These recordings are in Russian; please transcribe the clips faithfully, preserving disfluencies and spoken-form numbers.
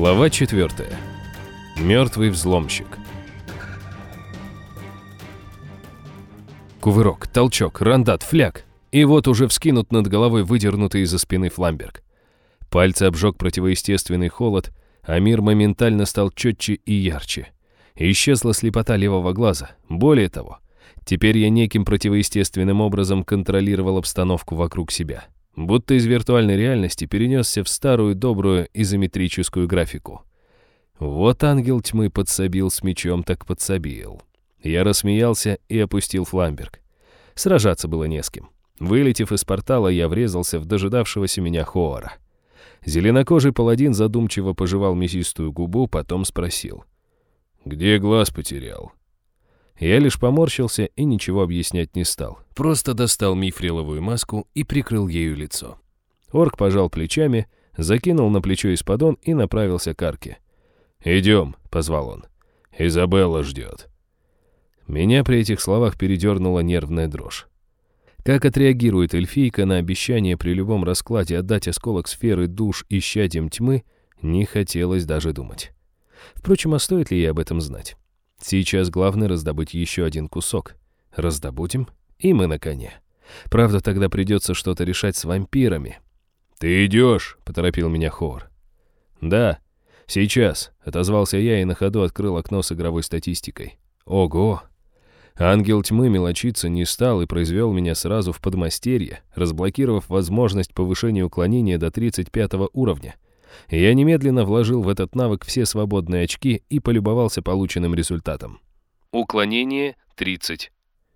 Глава четвертая. Мертвый взломщик. Кувырок, толчок, рандат, фляг. И вот уже вскинут над головой выдернутый из-за спины фламберг. Пальцы обжег противоестественный холод, а мир моментально стал четче и ярче. Исчезла слепота левого глаза. Более того, теперь я неким противоестественным образом контролировал обстановку вокруг себя. Будто из виртуальной реальности перенесся в старую добрую изометрическую графику. Вот ангел тьмы подсобил с мечом, так подсобил. Я рассмеялся и опустил фламберг. Сражаться было не с кем. Вылетев из портала, я врезался в дожидавшегося меня Хоора. Зеленокожий паладин задумчиво пожевал мясистую губу, потом спросил: «Где глаз потерял?» Я лишь поморщился и ничего объяснять не стал. Просто достал мифриловую маску и прикрыл ею лицо. Орк пожал плечами, закинул на плечо исподон и направился к арке. «Идем», — позвал он. «Изабелла ждет». Меня при этих словах передернула нервная дрожь. Как отреагирует эльфийка на обещание при любом раскладе отдать осколок сферы душ исчадьям тьмы, не хотелось даже думать. Впрочем, а стоит ли ей об этом знать? Сейчас главное раздобыть еще один кусок. Раздобудем, и мы на коне. Правда, тогда придется что-то решать с вампирами. «Ты идешь?» — поторопил меня Хоор. «Да, сейчас», — отозвался я и на ходу открыл окно с игровой статистикой. Ого! Ангел тьмы мелочиться не стал и произвел меня сразу в подмастерье, разблокировав возможность повышения уклонения до тридцать пятого уровня. Я немедленно вложил в этот навык все свободные очки и полюбовался полученным результатом. Уклонение тридцать.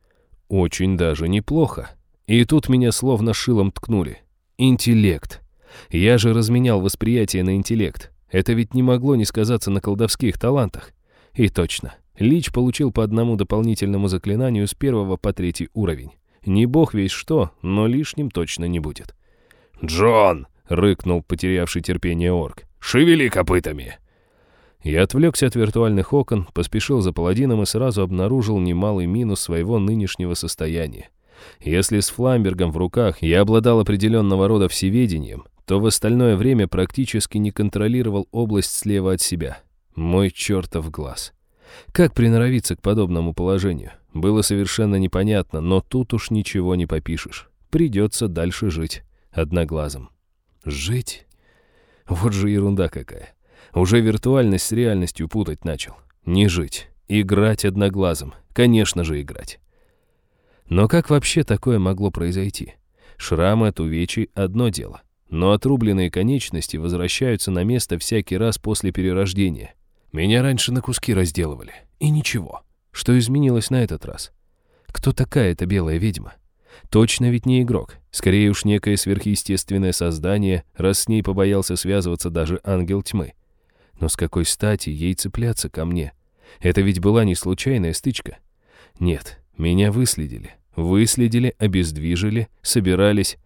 Очень даже неплохо. И тут меня словно шилом ткнули. Интеллект. Я же разменял восприятие на интеллект. Это ведь не могло не сказаться на колдовских талантах. И точно. Лич получил по одному дополнительному заклинанию с первого по третий уровень. Не бог весь что, но лишним точно не будет. «Джон!» — рыкнул потерявший терпение орк. «Шевели копытами!» Я отвлекся от виртуальных окон, поспешил за паладином и сразу обнаружил немалый минус своего нынешнего состояния. Если с фламбергом в руках я обладал определенного рода всеведением, то в остальное время практически не контролировал область слева от себя. Мой чертов глаз. Как приноровиться к подобному положению? Было совершенно непонятно, но тут уж ничего не попишешь. Придется дальше жить одноглазым. Жить? Вот же ерунда какая. Уже виртуальность с реальностью путать начал. Не жить. Играть одноглазым. Конечно же играть. Но как вообще такое могло произойти? Шрамы от увечий — одно дело. Но отрубленные конечности возвращаются на место всякий раз после перерождения. Меня раньше на куски разделывали. И ничего. Что изменилось на этот раз? Кто такая эта белая ведьма? Точно ведь не игрок. Скорее уж некое сверхъестественное создание, раз с ней побоялся связываться даже ангел тьмы. Но с какой стати ей цепляться ко мне? Это ведь была не случайная стычка. Нет, меня выследили. Выследили, обездвижили, собирались.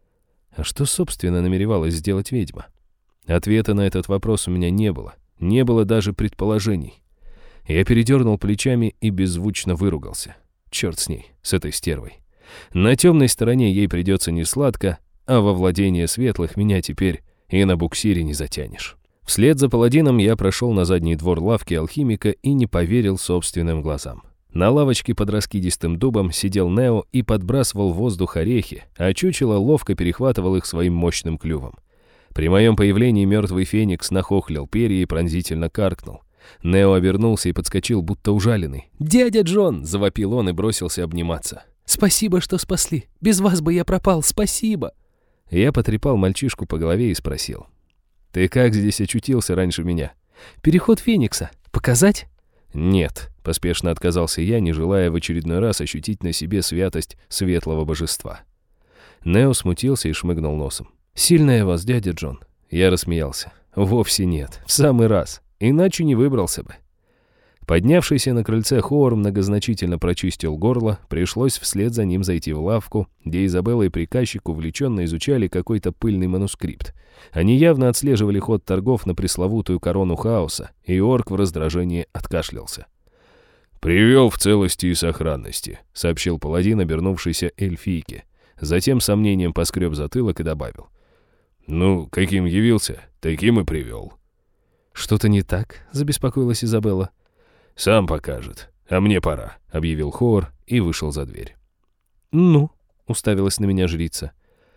А что, собственно, намеревалась сделать ведьма? Ответа на этот вопрос у меня не было. Не было даже предположений. Я передернул плечами и беззвучно выругался. Черт с ней, с этой стервой. На темной стороне ей придется несладко, а во владение светлых меня теперь и на буксире не затянешь. Вслед за паладином я прошел на задний двор лавки алхимика и не поверил собственным глазам. На лавочке под раскидистым дубом сидел Нео и подбрасывал в воздух орехи, а чучело ловко перехватывал их своим мощным клювом. При моем появлении мертвый феникс нахохлил перья и пронзительно каркнул. Нео обернулся и подскочил, будто ужаленный. «Дядя Джон!» — завопил он и бросился обниматься. «Спасибо, что спасли. Без вас бы я пропал. Спасибо!» Я потрепал мальчишку по голове и спросил: «Ты как здесь очутился раньше меня?» «Переход Феникса. Показать?» «Нет», — поспешно отказался я, не желая в очередной раз ощутить на себе святость светлого божества. Нео смутился и шмыгнул носом. «Сильная вас, дядя Джон». Я рассмеялся. «Вовсе нет. В самый раз. Иначе не выбрался бы». Поднявшийся на крыльце Хоор многозначительно прочистил горло, пришлось вслед за ним зайти в лавку, где Изабелла и приказчик увлеченно изучали какой-то пыльный манускрипт. Они явно отслеживали ход торгов на пресловутую корону хаоса, и орк в раздражении откашлялся. «Привел в целости и сохранности», — сообщил паладин, обернувшийся эльфийке. Затем сомнением поскреб затылок и добавил: «Ну, каким явился, таким и привел». «Что-то не так?» — забеспокоилась Изабелла. «Сам покажет. А мне пора», — объявил Ховар и вышел за дверь. «Ну?» — уставилась на меня жрица.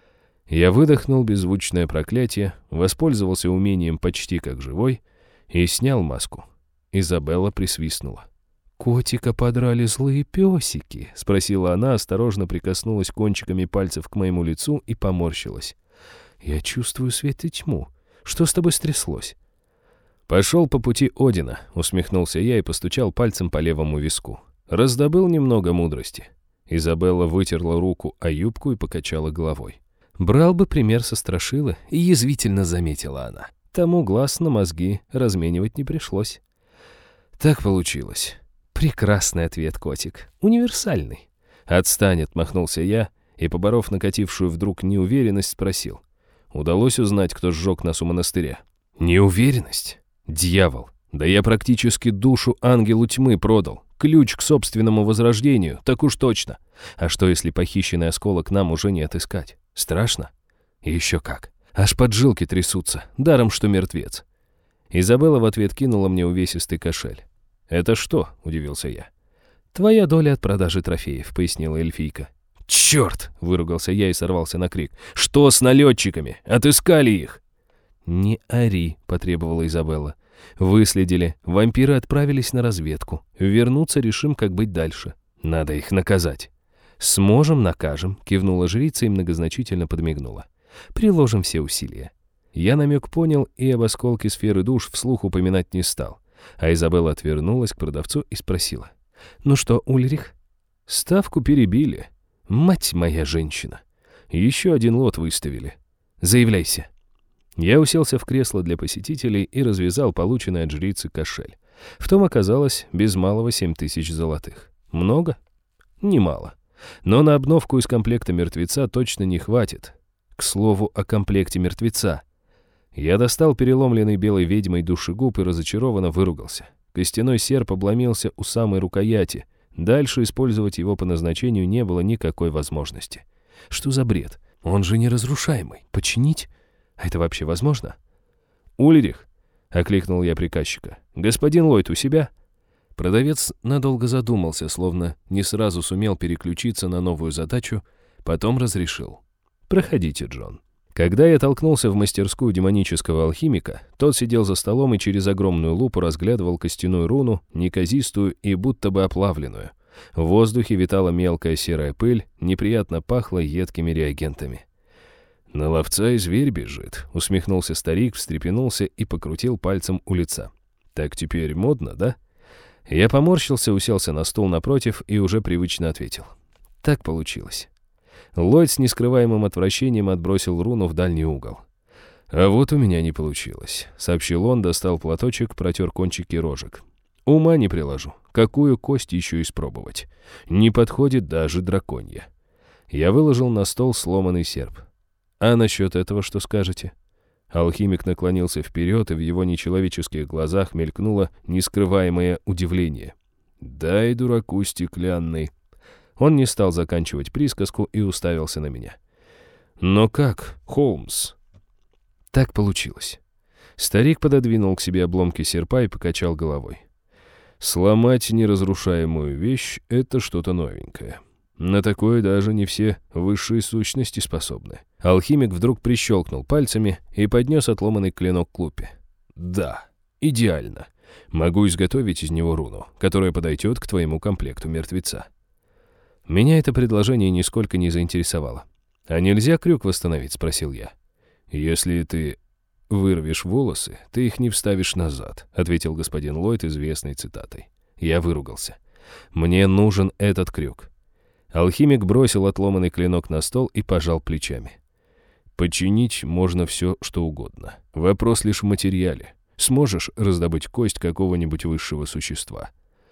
Я выдохнул беззвучное проклятие, воспользовался умением почти как живой и снял маску. Изабелла присвистнула. «Котика подрали злые песики?» — спросила она, осторожно прикоснулась кончиками пальцев к моему лицу и поморщилась. «Я чувствую свет и тьму. Что с тобой стряслось?» «Пошел по пути Одина», — усмехнулся я и постучал пальцем по левому виску. Раздобыл немного мудрости. Изабелла вытерла руку о юбку и покачала головой. «Брал бы пример со Страшилы», — язвительно заметила она. Тому глаз на мозги разменивать не пришлось. «Так получилось». «Прекрасный ответ, котик. Универсальный». «Отстань», — отмахнулся я и, поборов накатившую вдруг неуверенность, спросил. «Удалось узнать, кто сжег нас у монастыря?» «Неуверенность? Дьявол! Да я практически душу ангелу тьмы продал. Ключ к собственному возрождению, так уж точно. А что, если похищенный осколок нам уже не отыскать? Страшно?» «Еще как. Аж поджилки трясутся, даром что мертвец». Изабелла в ответ кинула мне увесистый кошель. «Это что?» — удивился я. «Твоя доля от продажи трофеев», — пояснила эльфийка. «Черт!» — выругался я и сорвался на крик. «Что с налетчиками? Отыскали их!» «Не ори», — потребовала Изабелла. «Выследили. Вампиры отправились на разведку. Вернуться решим, как быть дальше. Надо их наказать». «Сможем, накажем», — кивнула жрица и многозначительно подмигнула. «Приложим все усилия». Я намек понял и об осколке сферы душ вслух упоминать не стал. А Изабелла отвернулась к продавцу и спросила. «Ну что, Ульрих?» «Ставку перебили. Мать моя женщина. Еще один лот выставили. Заявляйся». Я уселся в кресло для посетителей и развязал полученный от жрицы кошель. В том оказалось без малого семь тысяч золотых. Много? Немало. Но на обновку из комплекта мертвеца точно не хватит. К слову о комплекте мертвеца. Я достал переломленный белой ведьмой душегуб и разочарованно выругался. Костяной серп обломился у самой рукояти. Дальше использовать его по назначению не было никакой возможности. Что за бред? Он же неразрушаемый. Починить? А это вообще возможно? «Ульрих!» — окликнул я приказчика. «Господин Ллойд у себя?» Продавец надолго задумался, словно не сразу сумел переключиться на новую задачу, потом разрешил. «Проходите, Джон». Когда я толкнулся в мастерскую демонического алхимика, тот сидел за столом и через огромную лупу разглядывал костяную руну, неказистую и будто бы оплавленную. В воздухе витала мелкая серая пыль, неприятно пахло едкими реагентами. «На ловца и зверь бежит», — усмехнулся старик, встрепенулся и покрутил пальцем у лица. «Так теперь модно, да?» Я поморщился, уселся на стул напротив и уже привычно ответил. «Так получилось». Ллойд с нескрываемым отвращением отбросил руну в дальний угол. «А вот у меня не получилось», — сообщил он, достал платочек, протер кончики рожек. «Ума не приложу. Какую кость еще испробовать? Не подходит даже драконья». Я выложил на стол сломанный серп. «А насчет этого что скажете?» Алхимик наклонился вперед, и в его нечеловеческих глазах мелькнуло нескрываемое удивление. «Дай дураку стеклянный». Он не стал заканчивать присказку и уставился на меня. «Но как, Холмс?» Так получилось. Старик пододвинул к себе обломки серпа и покачал головой. «Сломать неразрушаемую вещь — это что-то новенькое. На такое даже не все высшие сущности способны». Алхимик вдруг прищелкнул пальцами и поднес отломанный клинок к лупе. «Да, идеально. Могу изготовить из него руну, которая подойдет к твоему комплекту мертвеца». Меня это предложение нисколько не заинтересовало. «А нельзя крюк восстановить?» — спросил я. «Если ты вырвешь волосы, ты их не вставишь назад», — ответил господин Ллойд известной цитатой. Я выругался. «Мне нужен этот крюк». Алхимик бросил отломанный клинок на стол и пожал плечами. «Починить можно все, что угодно. Вопрос лишь в материале. Сможешь раздобыть кость какого-нибудь высшего существа?»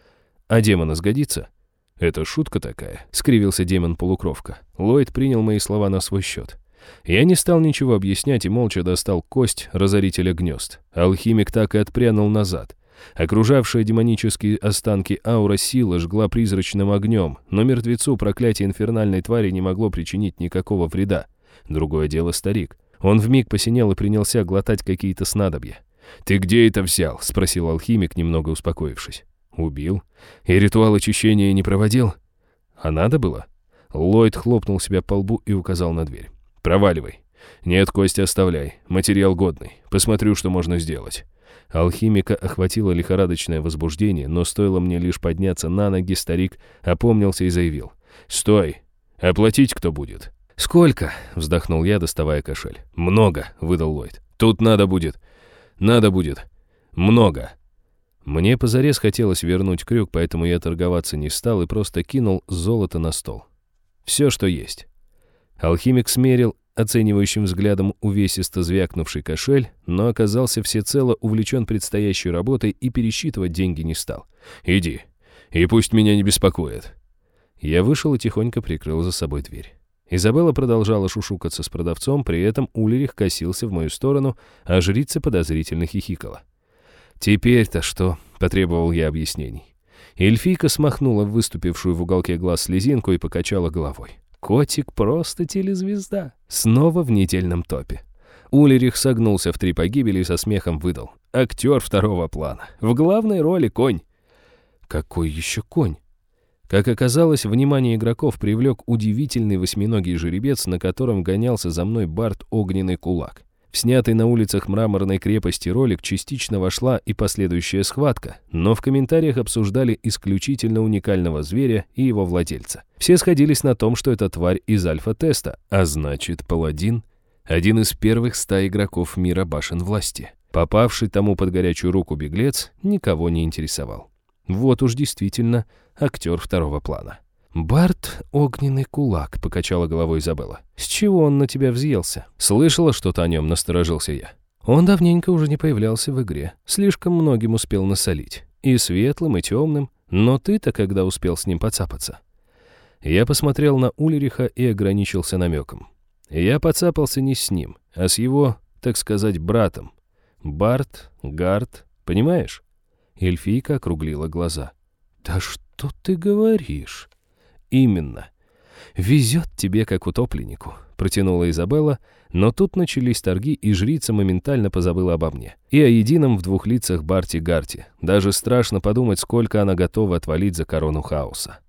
«А демона сгодится?» «Это шутка такая», — скривился демон-полукровка. Ллойд принял мои слова на свой счет. Я не стал ничего объяснять и молча достал кость разорителя гнезд. Алхимик так и отпрянул назад. Окружавшая демонические останки аура силы жгла призрачным огнем, но мертвецу проклятие инфернальной твари не могло причинить никакого вреда. Другое дело старик. Он вмиг посинел и принялся глотать какие-то снадобья. «Ты где это взял?» — спросил алхимик, немного успокоившись. «Убил. И ритуал очищения не проводил?» «А надо было?» Ллойд хлопнул себя по лбу и указал на дверь. «Проваливай. Нет, Костя, оставляй. Материал годный. Посмотрю, что можно сделать». Алхимика охватило лихорадочное возбуждение, но стоило мне лишь подняться на ноги, старик опомнился и заявил. «Стой! Оплатить кто будет?» «Сколько?» — вздохнул я, доставая кошель. «Много», — выдал Ллойд. «Тут надо будет. Надо будет. Много». Мне позарез хотелось вернуть крюк, поэтому я торговаться не стал и просто кинул золото на стол. Все, что есть. Алхимик смерил оценивающим взглядом увесисто звякнувший кошель, но оказался всецело увлечен предстоящей работой и пересчитывать деньги не стал. «Иди, и пусть меня не беспокоит». Я вышел и тихонько прикрыл за собой дверь. Изабелла продолжала шушукаться с продавцом, при этом Ульрих косился в мою сторону, а жрица подозрительно хихикала. «Теперь-то что?» — потребовал я объяснений. Эльфийка смахнула выступившую в уголке глаз слезинку и покачала головой. Котик просто телезвезда. Снова в недельном топе. Ульрих согнулся в три погибели и со смехом выдал. Актер второго плана. В главной роли конь. Какой еще конь? Как оказалось, внимание игроков привлек удивительный восьминогий жеребец, на котором гонялся за мной Барт Огненный Кулак. В снятый на улицах мраморной крепости ролик частично вошла и последующая схватка, но в комментариях обсуждали исключительно уникального зверя и его владельца. Все сходились на том, что это тварь из альфа-теста, а значит, паладин — один из первых ста игроков мира башен власти. Попавший тому под горячую руку беглец никого не интересовал. Вот уж действительно актер второго плана. «Барт — Огненный Кулак», — покачала головой Изабелла. «С чего он на тебя взъелся?» «Слышала что-то о нем», — насторожился я. «Он давненько уже не появлялся в игре. Слишком многим успел насолить. И светлым, и темным. Но ты-то когда успел с ним поцапаться?» Я посмотрел на Ульриха и ограничился намеком. Я поцапался не с ним, а с его, так сказать, братом. Барт, Гарт, понимаешь? Эльфийка округлила глаза. «Да что ты говоришь?» «Именно. Везет тебе, как утопленнику», — протянула Изабелла, но тут начались торги, и жрица моментально позабыла обо мне. И о едином в двух лицах Барте Гарте. Даже страшно подумать, сколько она готова отвалить за корону хаоса.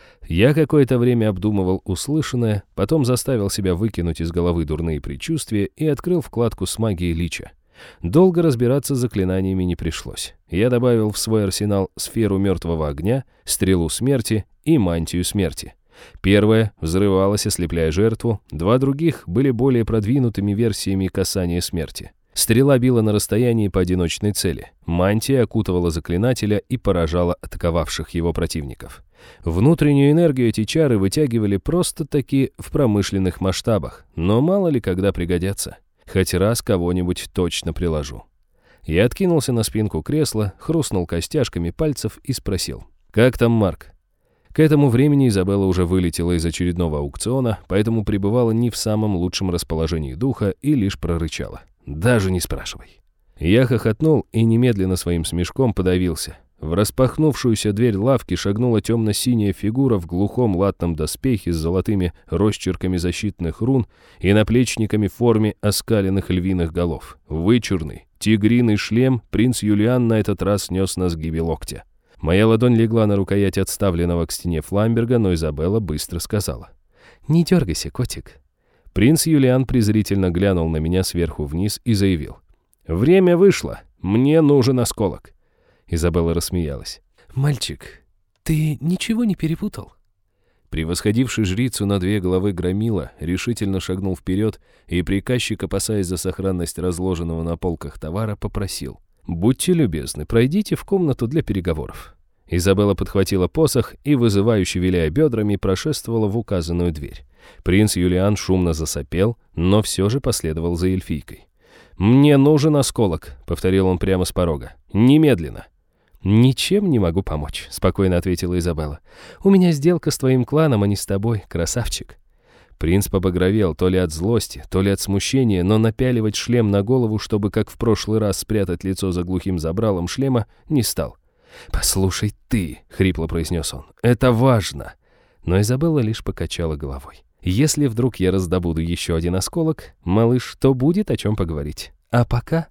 Я какое-то время обдумывал услышанное, потом заставил себя выкинуть из головы дурные предчувствия и открыл вкладку с магией лича. Долго разбираться с заклинаниями не пришлось. Я добавил в свой арсенал сферу мертвого огня, стрелу смерти и мантию смерти. Первая взрывалась, ослепляя жертву, два других были более продвинутыми версиями касания смерти. Стрела била на расстоянии по одиночной цели. Мантия окутывала заклинателя и поражала атаковавших его противников. Внутреннюю энергию эти чары вытягивали просто-таки в промышленных масштабах, но мало ли когда пригодятся. Хоть раз кого-нибудь точно приложу. Я откинулся на спинку кресла, хрустнул костяшками пальцев и спросил. «Как там Марк?» К этому времени Изабелла уже вылетела из очередного аукциона, поэтому пребывала не в самом лучшем расположении духа и лишь прорычала. «Даже не спрашивай». Я хохотнул и немедленно своим смешком подавился. В распахнувшуюся дверь лавки шагнула темно-синяя фигура в глухом латном доспехе с золотыми росчерками защитных рун и наплечниками в форме оскаленных львиных голов. Вычурный, тигриный шлем принц Юлиан на этот раз нес на сгибе локтя. Моя ладонь легла на рукоять отставленного к стене фламберга, но Изабелла быстро сказала. «Не дергайся, котик». Принц Юлиан презрительно глянул на меня сверху вниз и заявил. «Время вышло. Мне нужен осколок». Изабелла рассмеялась. «Мальчик, ты ничего не перепутал?» Превосходивший жрицу на две головы громила решительно шагнул вперед, и приказчик, опасаясь за сохранность разложенного на полках товара, попросил. «Будьте любезны, пройдите в комнату для переговоров». Изабелла подхватила посох и, вызывающе виляя бедрами, прошествовала в указанную дверь. Принц Юлиан шумно засопел, но все же последовал за эльфийкой. «Мне нужен осколок», — повторил он прямо с порога. «Немедленно». «Ничем не могу помочь», — спокойно ответила Изабелла. «У меня сделка с твоим кланом, а не с тобой, красавчик». Принц побагровел то ли от злости, то ли от смущения, но напяливать шлем на голову, чтобы, как в прошлый раз, спрятать лицо за глухим забралом шлема, не стал. «Послушай ты», — хрипло произнес он, — «это важно». Но Изабелла лишь покачала головой. «Если вдруг я раздобуду еще один осколок, малыш, то будет о чем поговорить. А пока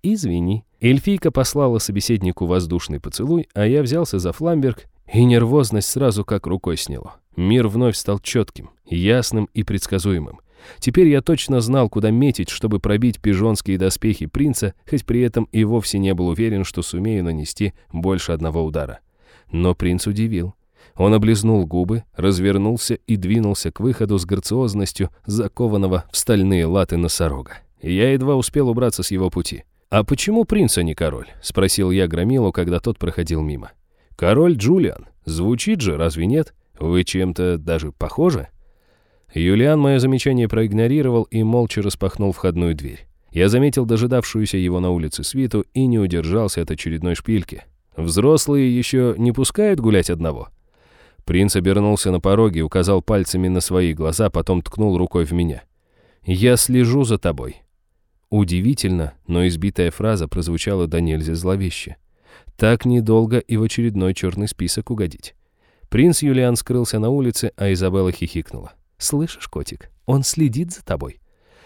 извини». Эльфийка послала собеседнику воздушный поцелуй, а я взялся за фламберг, и нервозность сразу как рукой сняло. Мир вновь стал четким, ясным и предсказуемым. Теперь я точно знал, куда метить, чтобы пробить пижонские доспехи принца, хоть при этом и вовсе не был уверен, что сумею нанести больше одного удара. Но принц удивил. Он облизнул губы, развернулся и двинулся к выходу с грациозностью закованного в стальные латы носорога. Я едва успел убраться с его пути. «А почему принц, а не король?» — спросил я Громилу, когда тот проходил мимо. «Король Джулиан. Звучит же, разве нет? Вы чем-то даже похожи?» Юлиан мое замечание проигнорировал и молча распахнул входную дверь. Я заметил дожидавшуюся его на улице свиту и не удержался от очередной шпильки. «Взрослые еще не пускают гулять одного?» Принц обернулся на пороге, указал пальцами на свои глаза, потом ткнул рукой в меня. «Я слежу за тобой». Удивительно, но избитая фраза прозвучала до нельзя зловеще. Так недолго и в очередной черный список угодить. Принц Юлиан скрылся на улице, а Изабелла хихикнула. «Слышишь, котик, он следит за тобой».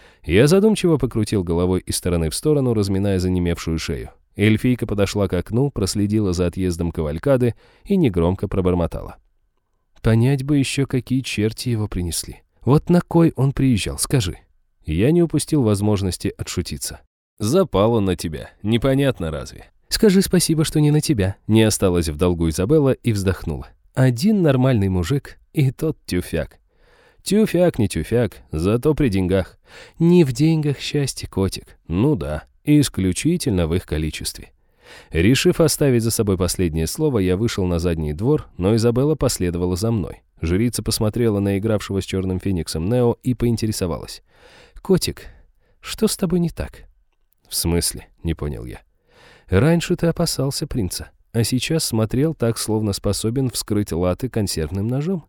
Я задумчиво покрутил головой из стороны в сторону, разминая занемевшую шею. Эльфийка подошла к окну, проследила за отъездом кавалькады и негромко пробормотала. «Понять бы еще, какие черти его принесли. Вот на кой он приезжал, скажи». Я не упустил возможности отшутиться. «Запал он на тебя, непонятно разве?» «Скажи спасибо, что не на тебя», — не осталась в долгу Изабелла и вздохнула. «Один нормальный мужик, и тот тюфяк». «Тюфяк не тюфяк, зато при деньгах». «Не в деньгах счастье, котик». «Ну да, исключительно в их количестве». Решив оставить за собой последнее слово, я вышел на задний двор, но Изабелла последовала за мной. Жрица посмотрела на игравшего с черным фениксом Нео и поинтересовалась. «Котик, что с тобой не так?» «В смысле?» — не понял я. «Раньше ты опасался принца, а сейчас смотрел так, словно способен вскрыть латы консервным ножом».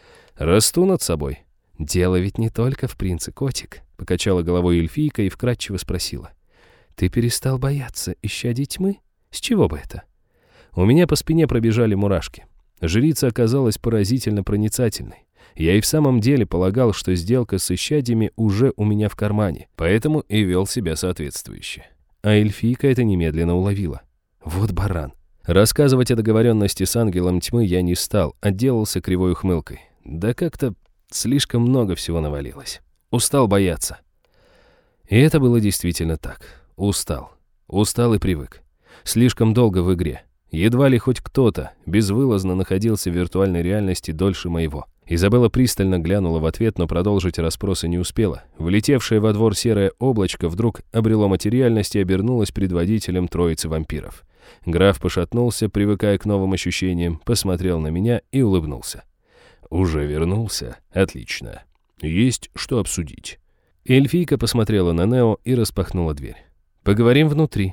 «Расту над собой». «Дело ведь не только в принце, котик», — покачала головой эльфийка и вкратчиво спросила. «Ты перестал бояться исчадий тьмы? С чего бы это?» У меня по спине пробежали мурашки. Жрица оказалась поразительно проницательной. Я и в самом деле полагал, что сделка с исчадьями уже у меня в кармане, поэтому и вел себя соответствующе. А эльфийка это немедленно уловила. Вот баран. Рассказывать о договоренности с ангелом тьмы я не стал, отделался кривой ухмылкой. Да как-то слишком много всего навалилось. Устал бояться. И это было действительно так. Устал. Устал и привык. Слишком долго в игре. Едва ли хоть кто-то безвылазно находился в виртуальной реальности дольше моего. Изабелла пристально глянула в ответ, но продолжить расспросы не успела. Влетевшее во двор серое облачко вдруг обрело материальность и обернулось предводителем троицы вампиров. Граф пошатнулся, привыкая к новым ощущениям, посмотрел на меня и улыбнулся. «Уже вернулся? Отлично. Есть что обсудить». Эльфийка посмотрела на Нео и распахнула дверь. «Поговорим внутри».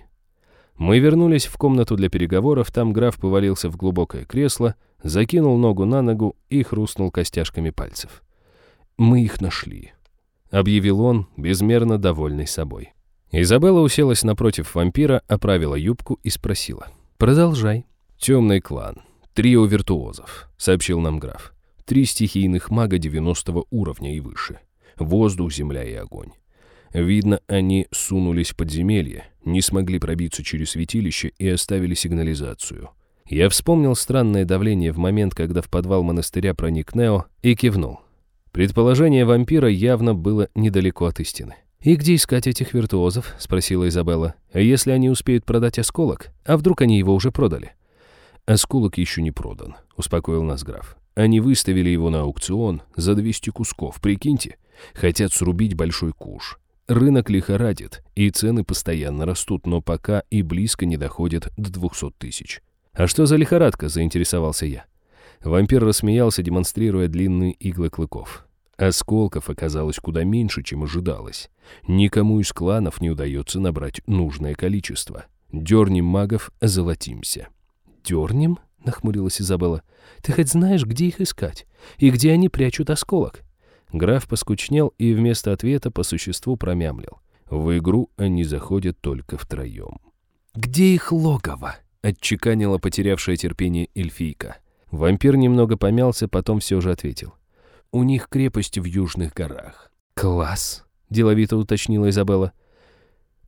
Мы вернулись в комнату для переговоров, там граф повалился в глубокое кресло, закинул ногу на ногу и хрустнул костяшками пальцев. «Мы их нашли», — объявил он, безмерно довольный собой. Изабелла уселась напротив вампира, оправила юбку и спросила. «Продолжай». «Темный клан. Трио виртуозов», — сообщил нам граф. «Три стихийных мага девяностого уровня и выше. Воздух, земля и огонь. Видно, они сунулись в подземелье, не смогли пробиться через святилище и оставили сигнализацию». Я вспомнил странное давление в момент, когда в подвал монастыря проник Нео, и кивнул. Предположение вампира явно было недалеко от истины. «И где искать этих виртуозов?» — спросила Изабелла. «А если они успеют продать осколок? А вдруг они его уже продали?» «Осколок еще не продан», — успокоил нас граф. «Они выставили его на аукцион за двести кусков, прикиньте. Хотят срубить большой куш. Рынок лихорадит, и цены постоянно растут, но пока и близко не доходят до двухсот тысяч». «А что за лихорадка?» — заинтересовался я. Вампир рассмеялся, демонстрируя длинные иглы клыков. Осколков оказалось куда меньше, чем ожидалось. Никому из кланов не удается набрать нужное количество. Дернем магов, озолотимся. «Дернем?» — нахмурилась Изабелла. «Ты хоть знаешь, где их искать? И где они прячут осколок?» Граф поскучнел и вместо ответа по существу промямлил. «В игру они заходят только втроем». «Где их логово?» — отчеканила потерявшая терпение эльфийка. Вампир немного помялся, потом все же ответил. «У них крепость в южных горах». «Класс!» — деловито уточнила Изабелла.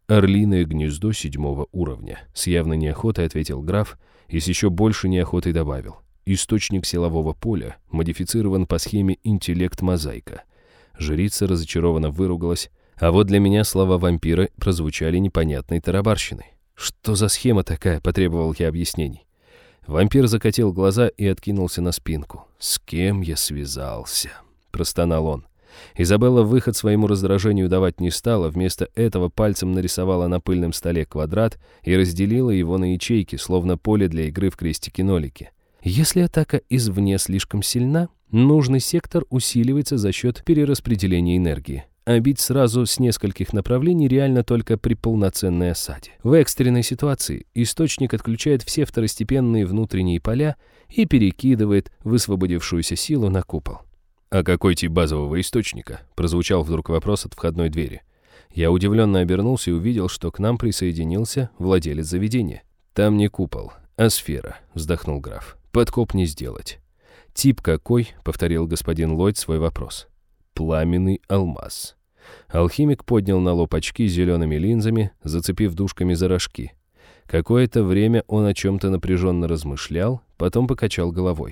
«Орлиное гнездо седьмого уровня», — с явной неохотой ответил граф и с еще большей неохотой добавил. «Источник силового поля модифицирован по схеме интеллект-мозаика». Жрица разочарованно выругалась, а вот для меня слова вампира прозвучали непонятной тарабарщиной. «Что за схема такая?» — потребовал я объяснений. Вампир закатил глаза и откинулся на спинку. «С кем я связался?» — простонал он. Изабелла выход своему раздражению давать не стала, вместо этого пальцем нарисовала на пыльном столе квадрат и разделила его на ячейки, словно поле для игры в крестики-нолики. Если атака извне слишком сильна, нужный сектор усиливается за счет перераспределения энергии. А бить сразу с нескольких направлений реально только при полноценной осаде. В экстренной ситуации источник отключает все второстепенные внутренние поля и перекидывает высвободившуюся силу на купол. «А какой тип базового источника?» — прозвучал вдруг вопрос от входной двери. Я удивленно обернулся и увидел, что к нам присоединился владелец заведения. «Там не купол, а сфера», — вздохнул граф. «Подкоп не сделать». «Тип какой?» — повторил господин Ллойд свой вопрос. «Пламенный алмаз». Алхимик поднял на лоб очки с зелеными линзами, зацепив дужками за рожки. Какое-то время он о чем-то напряженно размышлял, потом покачал головой.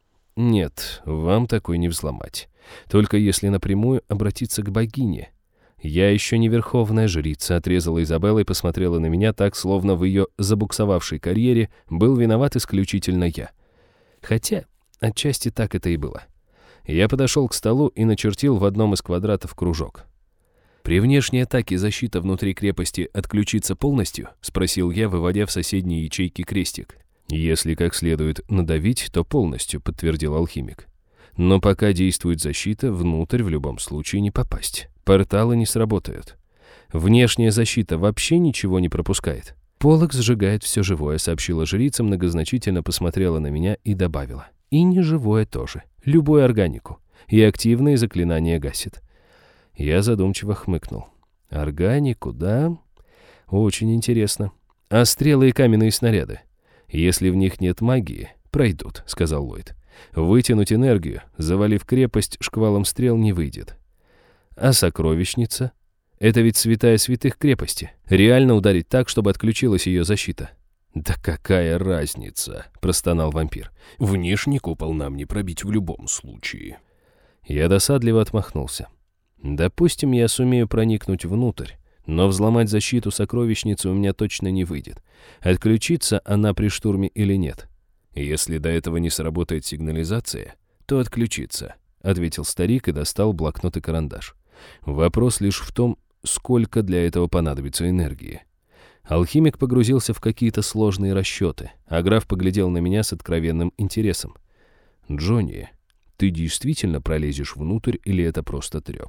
«Нет, вам такой не взломать. Только если напрямую обратиться к богине». «Я еще не верховная жрица», — отрезала Изабелла и посмотрела на меня так, словно в ее забуксовавшей карьере был виноват исключительно я. Хотя, отчасти так это и было. Я подошел к столу и начертил в одном из квадратов кружок. «При внешней атаке защита внутри крепости отключится полностью?» — спросил я, выводя в соседние ячейки крестик. «Если как следует надавить, то полностью», — подтвердил алхимик. «Но пока действует защита, внутрь в любом случае не попасть. Порталы не сработают. Внешняя защита вообще ничего не пропускает». «Полог сжигает все живое», — сообщила жрица, многозначительно посмотрела на меня и добавила. «И неживое тоже. Любую органику. И активные заклинания гасит». Я задумчиво хмыкнул. «Органику, да? Очень интересно. А стрелы и каменные снаряды? Если в них нет магии, пройдут», — сказал Ллойд. «Вытянуть энергию, завалив крепость, шквалом стрел не выйдет». «А сокровищница? Это ведь святая святых крепости. Реально ударить так, чтобы отключилась ее защита». «Да какая разница?» — простонал вампир. «Внешний купол нам не пробить в любом случае». Я досадливо отмахнулся. «Допустим, я сумею проникнуть внутрь, но взломать защиту сокровищницы у меня точно не выйдет. Отключится она при штурме или нет?» «Если до этого не сработает сигнализация, то отключится», — ответил старик и достал блокнот и карандаш. «Вопрос лишь в том, сколько для этого понадобится энергии». Алхимик погрузился в какие-то сложные расчеты, а граф поглядел на меня с откровенным интересом. «Джонни, ты действительно пролезешь внутрь или это просто треп?»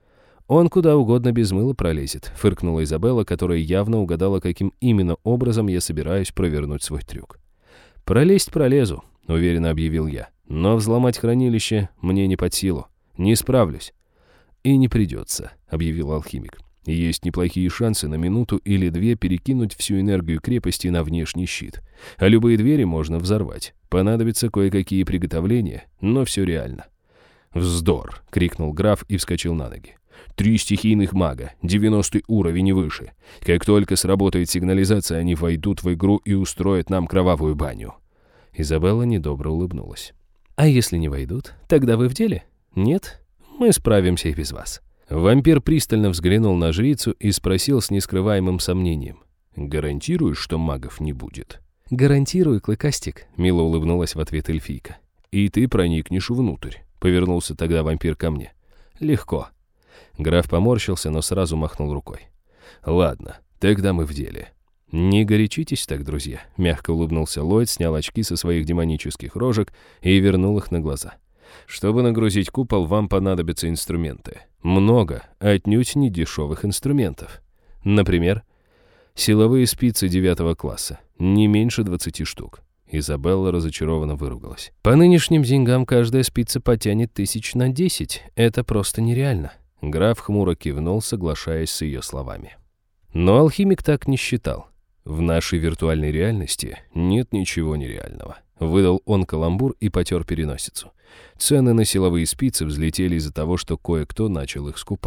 «Он куда угодно без мыла пролезет», — фыркнула Изабелла, которая явно угадала, каким именно образом я собираюсь провернуть свой трюк. «Пролезть пролезу», — уверенно объявил я. «Но взломать хранилище мне не под силу. Не справлюсь». «И не придется», — объявил алхимик. «Есть неплохие шансы на минуту или две перекинуть всю энергию крепости на внешний щит. А любые двери можно взорвать. Понадобятся кое-какие приготовления, но все реально». «Вздор!» — крикнул граф и вскочил на ноги. «Три стихийных мага, девяностый уровень и выше. Как только сработает сигнализация, они войдут в игру и устроят нам кровавую баню». Изабелла недобро улыбнулась. «А если не войдут, тогда вы в деле? Нет? Мы справимся и без вас». Вампир пристально взглянул на жрицу и спросил с нескрываемым сомнением. «Гарантируешь, что магов не будет?» «Гарантирую, клыкастик», — мило улыбнулась в ответ эльфийка. «И ты проникнешь внутрь», — повернулся тогда вампир ко мне. «Легко». Граф поморщился, но сразу махнул рукой. «Ладно, тогда мы в деле». «Не горячитесь так, друзья», — мягко улыбнулся Ллойд, снял очки со своих демонических рожек и вернул их на глаза. «Чтобы нагрузить купол, вам понадобятся инструменты. Много, отнюдь не дешевых инструментов. Например, силовые спицы девятого класса, не меньше двадцати штук». Изабелла разочарованно выругалась. «По нынешним деньгам каждая спица потянет тысяч на десять. Это просто нереально». Граф хмуро кивнул, соглашаясь с ее словами. Но алхимик так не считал. «В нашей виртуальной реальности нет ничего нереального», — выдал он каламбур и потер переносицу. «Цены на силовые спицы взлетели из-за того, что кое-кто начал их скупать.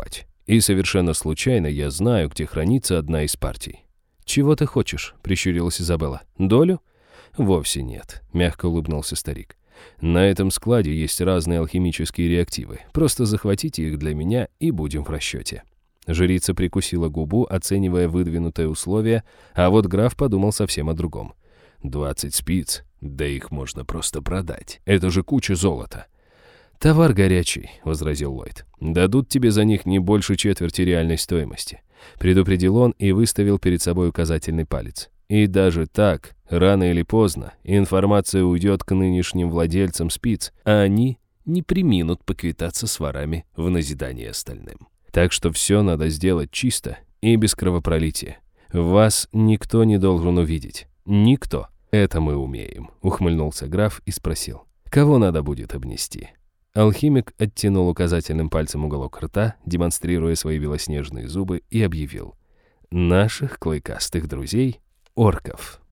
И совершенно случайно я знаю, где хранится одна из партий». «Чего ты хочешь?» — прищурилась Изабелла. «Долю?» «Вовсе нет», — мягко улыбнулся старик. «На этом складе есть разные алхимические реактивы. Просто захватите их для меня, и будем в расчете». Жрица прикусила губу, оценивая выдвинутое условие, а вот граф подумал совсем о другом. «Двадцать спиц? Да их можно просто продать. Это же куча золота». «Товар горячий», — возразил Ллойд. «Дадут тебе за них не больше четверти реальной стоимости», — предупредил он и выставил перед собой указательный палец. «И даже так, рано или поздно, информация уйдет к нынешним владельцам спиц, а они не преминут поквитаться с ворами в назидание остальным. Так что все надо сделать чисто и без кровопролития. Вас никто не должен увидеть. Никто. Это мы умеем», — ухмыльнулся граф и спросил. «Кого надо будет обнести?» Алхимик оттянул указательным пальцем уголок рта, демонстрируя свои белоснежные зубы, и объявил: «Наших клыкастых друзей, орков».